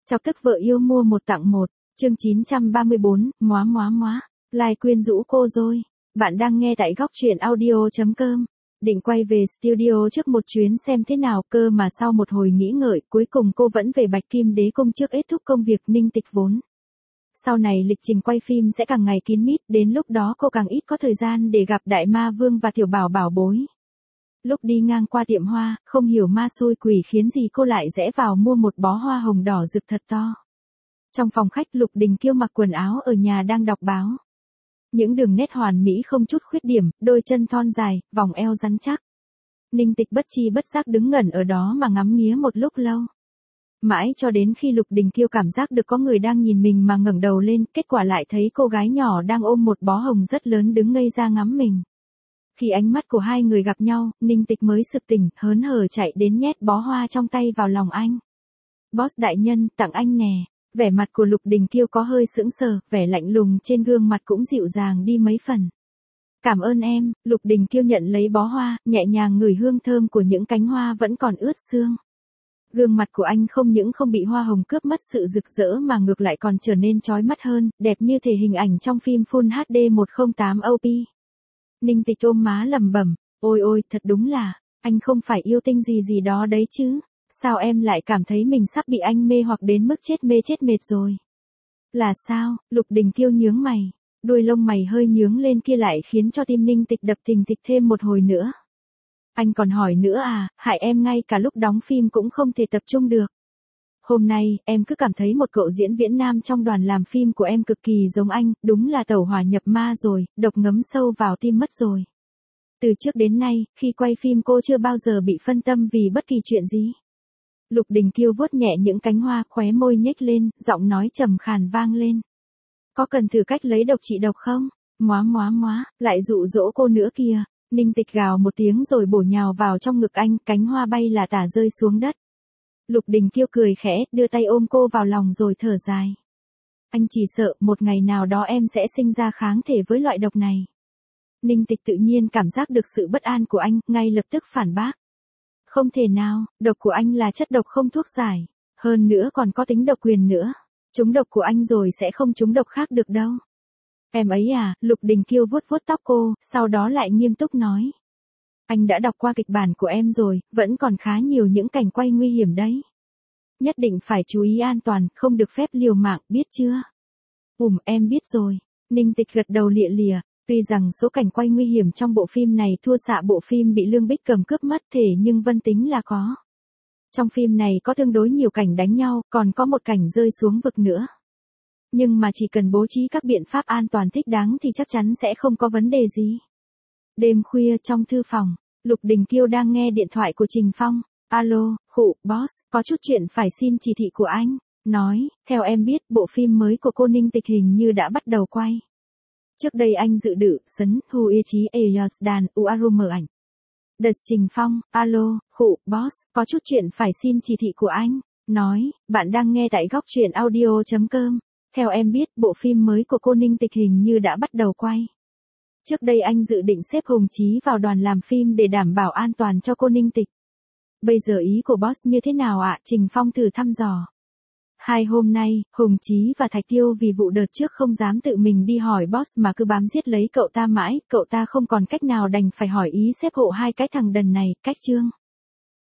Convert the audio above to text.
Chọc tức vợ yêu mua một tặng một, chương 934, móa. Lai quyến rũ cô rồi. Bạn đang nghe tại góc truyện audio.com. Định quay về studio trước một chuyến xem thế nào cơ mà sau một hồi nghĩ ngợi cuối cùng cô vẫn về Bạch Kim Đế Cung trước kết thúc công việc Ninh Tịch vốn. Sau này lịch trình quay phim sẽ càng ngày kín mít, đến lúc đó cô càng ít có thời gian để gặp Đại Ma Vương và Tiểu Bảo bảo bối. Lúc đi ngang qua tiệm hoa, không hiểu ma xui quỷ khiến gì cô lại rẽ vào mua một bó hoa hồng đỏ rực thật to. Trong phòng khách Lục Đình Kiêu mặc quần áo ở nhà đang đọc báo. Những đường nét hoàn mỹ không chút khuyết điểm, đôi chân thon dài, vòng eo rắn chắc. Ninh Tịch bất chi bất giác đứng ngẩn ở đó mà ngắm nghía một lúc lâu. Mãi cho đến khi Lục Đình Kiêu cảm giác được có người đang nhìn mình mà ngẩng đầu lên, kết quả lại thấy cô gái nhỏ đang ôm một bó hồng rất lớn đứng ngây ra ngắm mình. Khi ánh mắt của hai người gặp nhau, Ninh Tịch mới sực tỉnh, hớn hở chạy đến nhét bó hoa trong tay vào lòng anh. Boss đại nhân, tặng anh nè. Vẻ mặt của Lục Đình Kiêu có hơi sững sờ, vẻ lạnh lùng trên gương mặt cũng dịu dàng đi mấy phần. Cảm ơn em, Lục Đình Kiêu nhận lấy bó hoa, nhẹ nhàng ngửi hương thơm của những cánh hoa vẫn còn ướt sương. Gương mặt của anh không những không bị hoa hồng cướp mất sự rực rỡ mà ngược lại còn trở nên chói mắt hơn, đẹp như thể hình ảnh trong phim Full HD 108 OP. Ninh Tịch ôm má lẩm bẩm, ôi, thật đúng là, anh không phải yêu tinh gì đó đấy chứ. Sao em lại cảm thấy mình sắp bị anh mê hoặc đến mức chết mệt rồi? Là sao? Lục Đình Kiêu nhướng mày. Đuôi lông mày hơi nhướng lên kia lại khiến cho tim Ninh Tịch đập thình thịch thêm một hồi nữa. Anh còn hỏi nữa à, hại em ngay cả lúc đóng phim cũng không thể tập trung được. Hôm nay, em cứ cảm thấy một cậu diễn viễn nam trong đoàn làm phim của em cực kỳ giống anh, đúng là tẩu hỏa nhập ma rồi, độc ngấm sâu vào tim mất rồi. Từ trước đến nay, khi quay phim cô chưa bao giờ bị phân tâm vì bất kỳ chuyện gì. Lục Đình Kiêu vuốt nhẹ những cánh hoa, khóe môi nhếch lên, giọng nói trầm khàn vang lên. Có cần thử cách lấy độc trị độc không? Móa, lại dụ dỗ cô nữa kìa. Ninh Tịch gào một tiếng rồi bổ nhào vào trong ngực anh, cánh hoa bay là tả rơi xuống đất. Lục Đình Kiêu cười khẽ, đưa tay ôm cô vào lòng rồi thở dài. Anh chỉ sợ một ngày nào đó em sẽ sinh ra kháng thể với loại độc này. Ninh Tịch tự nhiên cảm giác được sự bất an của anh, ngay lập tức phản bác. Không thể nào, độc của anh là chất độc không thuốc giải, hơn nữa còn có tính độc quyền nữa. Trúng độc của anh rồi sẽ không trúng độc khác được đâu. Em ấy à, Lục Đình Kiêu vuốt tóc cô, sau đó lại nghiêm túc nói. Anh đã đọc qua kịch bản của em rồi, vẫn còn khá nhiều những cảnh quay nguy hiểm đấy. Nhất định phải chú ý an toàn, không được phép liều mạng, biết chưa? Em biết rồi. Ninh Tịch gật đầu lịa lịa. Tuy rằng số cảnh quay nguy hiểm trong bộ phim này thua xa bộ phim bị Lương Bích Cầm cướp mất thể nhưng Vân tính là có. Trong phim này có tương đối nhiều cảnh đánh nhau, còn có một cảnh rơi xuống vực nữa. Nhưng mà chỉ cần bố trí các biện pháp an toàn thích đáng thì chắc chắn sẽ không có vấn đề gì. Đêm khuya trong thư phòng, Lục Đình Kiêu đang nghe điện thoại của Trình Phong. Alo, boss, có chút chuyện phải xin chỉ thị của anh. Nói, theo em biết bộ phim mới của cô Ninh Tịch hình như đã bắt đầu quay. Trước đây anh dự định sấn Hu Ye Chí Ayos đàn Uarum ảnh. Đợt Trình Phong, alo, boss, có chút chuyện phải xin chỉ thị của anh. Nói, bạn đang nghe tại góc truyện audio.com. Theo em biết bộ phim mới của cô Ninh Tịch hình như đã bắt đầu quay. Trước đây anh dự định xếp Hồng Chí vào đoàn làm phim để đảm bảo an toàn cho cô Ninh Tịch. Bây giờ ý của boss như thế nào ạ? Trình Phong thử thăm dò. 2 hôm nay, Hồng Chí và Thạch Tiêu vì vụ đợt trước không dám tự mình đi hỏi boss mà cứ bám giết lấy cậu ta mãi, cậu ta không còn cách nào đành phải hỏi ý xếp hộ hai cái thằng đần này, cách chương.